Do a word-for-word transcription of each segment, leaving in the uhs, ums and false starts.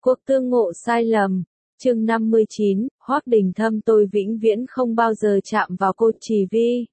Cuộc tương ngộ sai lầm. Chương năm mươi chín, Hoắc Đình Thâm tôi vĩnh viễn không bao giờ chạm vào cô Trì Vi.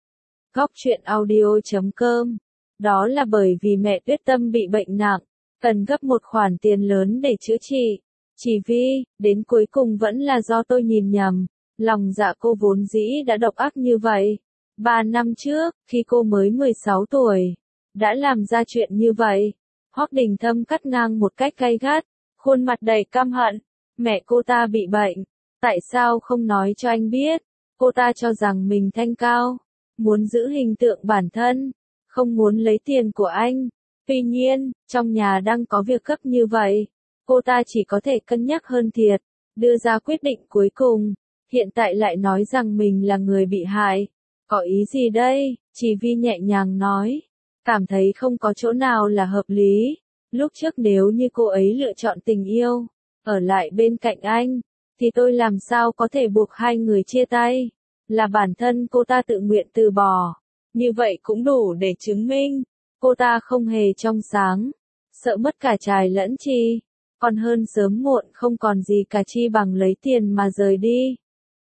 Góc truyện audio chấm com. Đó là bởi vì mẹ Tuyết Tâm bị bệnh nặng, cần gấp một khoản tiền lớn để chữa trị. Trì Vi, đến cuối cùng vẫn là do tôi nhìn nhầm, lòng dạ cô vốn dĩ đã độc ác như vậy. Ba năm trước, khi cô mới mười sáu tuổi, đã làm ra chuyện như vậy. Hoắc Đình Thâm cắt ngang một cách gay gắt, khuôn mặt đầy căm hận. Mẹ cô ta bị bệnh, tại sao không nói cho anh biết? Cô ta cho rằng mình thanh cao, muốn giữ hình tượng bản thân, không muốn lấy tiền của anh. Tuy nhiên, trong nhà đang có việc gấp như vậy, cô ta chỉ có thể cân nhắc hơn thiệt, đưa ra quyết định cuối cùng. Hiện tại lại nói rằng mình là người bị hại. Có ý gì đây? Trì Vi nhẹ nhàng nói, cảm thấy không có chỗ nào là hợp lý. Lúc trước nếu như cô ấy lựa chọn tình yêu, ở lại bên cạnh anh, thì tôi làm sao có thể buộc hai người chia tay? Là bản thân cô ta tự nguyện từ bỏ. Như vậy cũng đủ để chứng minh, cô ta không hề trong sáng, sợ mất cả trai lẫn chi, còn hơn sớm muộn không còn gì cả chi bằng lấy tiền mà rời đi.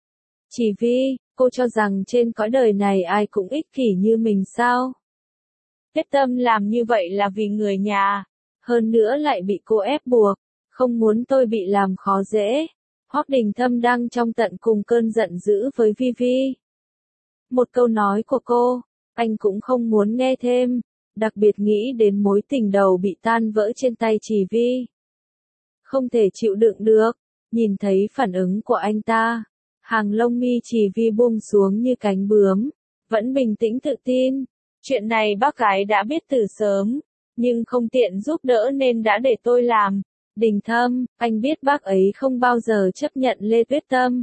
Trì Vi, cô cho rằng trên cõi đời này ai cũng ích kỷ như mình sao? Tuyết Tâm làm như vậy là vì người nhà, hơn nữa lại bị cô ép buộc, không muốn tôi bị làm khó dễ. Hoắc Đình Thâm đang trong tận cùng cơn giận dữ với Vi Vi. Một câu nói của cô, anh cũng không muốn nghe thêm, đặc biệt nghĩ đến mối tình đầu bị tan vỡ trên tay Trì Vi. Không thể chịu đựng được, nhìn thấy phản ứng của anh ta, hàng lông mi Trì Vi buông xuống như cánh bướm, vẫn bình tĩnh tự tin. Chuyện này bác gái đã biết từ sớm, nhưng không tiện giúp đỡ nên đã để tôi làm. Đình Thâm, anh biết bác ấy không bao giờ chấp nhận Lê Tuyết Tâm.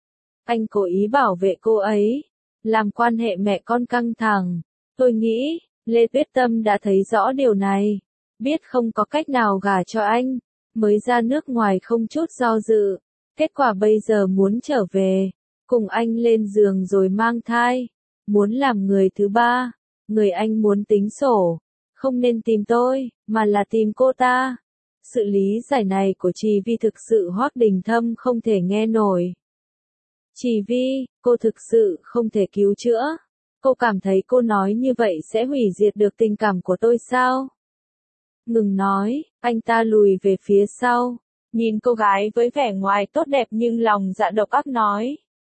Anh cố ý bảo vệ cô ấy, làm quan hệ mẹ con căng thẳng. Tôi nghĩ, Lê Tuyết Tâm đã thấy rõ điều này, biết không có cách nào gả cho anh, mới ra nước ngoài không chút do dự. Kết quả bây giờ muốn trở về, cùng anh lên giường rồi mang thai, muốn làm người thứ ba, người anh muốn tính sổ, không nên tìm tôi, mà là tìm cô ta. Sự lý giải này của Trì Vi thực sự Hoắc Đình Thâm không thể nghe nổi. Trì Vi, cô thực sự không thể cứu chữa. Cô cảm thấy cô nói như vậy sẽ hủy diệt được tình cảm của tôi sao? Ngừng nói, anh ta lùi về phía sau, nhìn cô gái với vẻ ngoài tốt đẹp nhưng lòng dạ độc ác nói.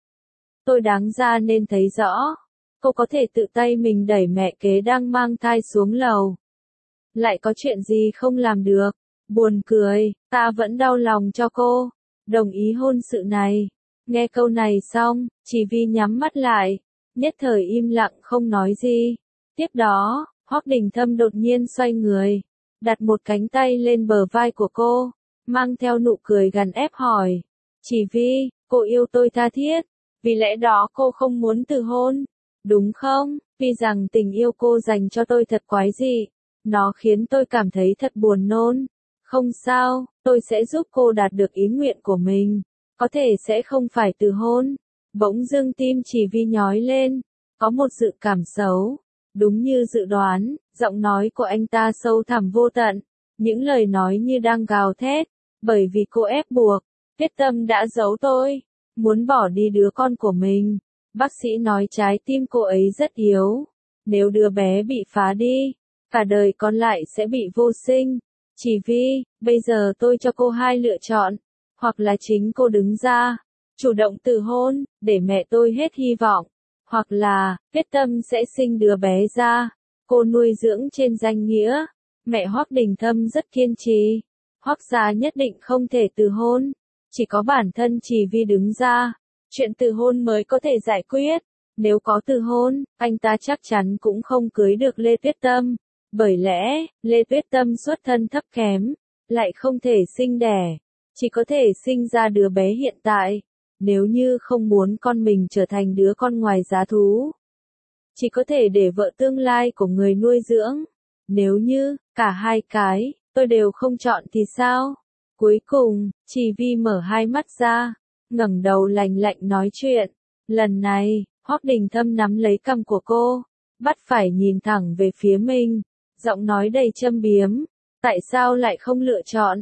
Tôi đáng ra nên thấy rõ, cô có thể tự tay mình đẩy mẹ kế đang mang thai xuống lầu. Lại có chuyện gì không làm được? Buồn cười, ta vẫn đau lòng cho cô, đồng ý hôn sự này. Nghe câu này xong, Trì Vi nhắm mắt lại, nhất thời im lặng không nói gì. Tiếp đó, Hoắc Đình Thâm đột nhiên xoay người, đặt một cánh tay lên bờ vai của cô, mang theo nụ cười gằn ép hỏi. Trì Vi, cô yêu tôi tha thiết, vì lẽ đó cô không muốn từ hôn, đúng không? Vì rằng tình yêu cô dành cho tôi thật quái dị, nó khiến tôi cảm thấy thật buồn nôn. Không sao, tôi sẽ giúp cô đạt được ý nguyện của mình, có thể sẽ không phải từ hôn. Bỗng dưng tim Trì Vi nhói lên, có một dự cảm xấu. Đúng như dự đoán, giọng nói của anh ta sâu thẳm vô tận, những lời nói như đang gào thét, bởi vì cô ép buộc, Tuyết Tâm đã giấu tôi, muốn bỏ đi đứa con của mình. Bác sĩ nói trái tim cô ấy rất yếu, nếu đứa bé bị phá đi, cả đời còn lại sẽ bị vô sinh. Trì Vi, bây giờ tôi cho cô hai lựa chọn, hoặc là chính cô đứng ra, chủ động từ hôn, để mẹ tôi hết hy vọng, hoặc là, Tuyết Tâm sẽ sinh đứa bé ra, cô nuôi dưỡng trên danh nghĩa. Mẹ Hoắc Đình Thâm rất kiên trì, Hoắc gia nhất định không thể từ hôn, chỉ có bản thân Trì Vi đứng ra, chuyện từ hôn mới có thể giải quyết. Nếu có từ hôn, anh ta chắc chắn cũng không cưới được Lê Tuyết Tâm. Bởi lẽ, Lê Tuyết Tâm xuất thân thấp kém, lại không thể sinh đẻ, chỉ có thể sinh ra đứa bé hiện tại. Nếu như không muốn con mình trở thành đứa con ngoài giá thú, chỉ có thể để vợ tương lai của người nuôi dưỡng. Nếu như, cả hai cái, tôi đều không chọn thì sao? Cuối cùng, Trì Vi mở hai mắt ra, ngẩng đầu lạnh lạnh nói chuyện. Lần này, Hoắc Đình Thâm nắm lấy cằm của cô, bắt phải nhìn thẳng về phía mình. Giọng nói đầy châm biếm, tại sao lại không lựa chọn?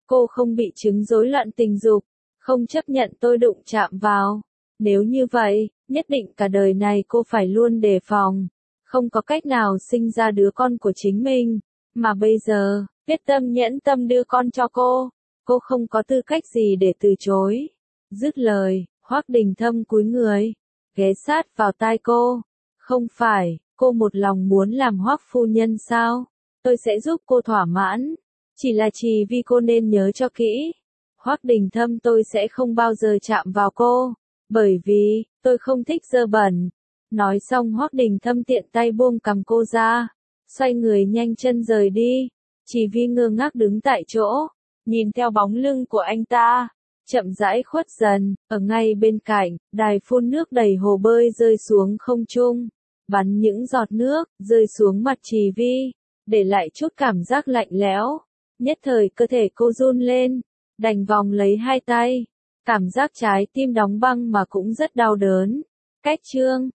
Cô không bị chứng rối loạn tình dục, không chấp nhận tôi đụng chạm vào. Nếu như vậy, nhất định cả đời này cô phải luôn đề phòng, không có cách nào sinh ra đứa con của chính mình. Mà bây giờ, quyết tâm nhẫn tâm đưa con cho cô, cô không có tư cách gì để từ chối. Dứt lời, Hoắc Đình Thâm cúi người, ghé sát vào tai cô. Không phải, cô một lòng muốn làm Hoắc phu nhân sao? Tôi sẽ giúp cô thỏa mãn. Chỉ là Trì Vi cô nên nhớ cho kỹ. Hoắc Đình Thâm tôi sẽ không bao giờ chạm vào cô, bởi vì, tôi không thích dơ bẩn. Nói xong Hoắc Đình Thâm tiện tay buông cằm cô ra, xoay người nhanh chân rời đi. Trì Vi ngơ ngác đứng tại chỗ, nhìn theo bóng lưng của anh ta, chậm rãi khuất dần. Ở ngay bên cạnh, đài phun nước đầy hồ bơi rơi xuống không trung, bắn những giọt nước, rơi xuống mặt Trì Vi, để lại chút cảm giác lạnh lẽo. Nhất thời cơ thể cô run lên, đành vòng lấy hai tay. Cảm giác trái tim đóng băng mà cũng rất đau đớn. Cách chương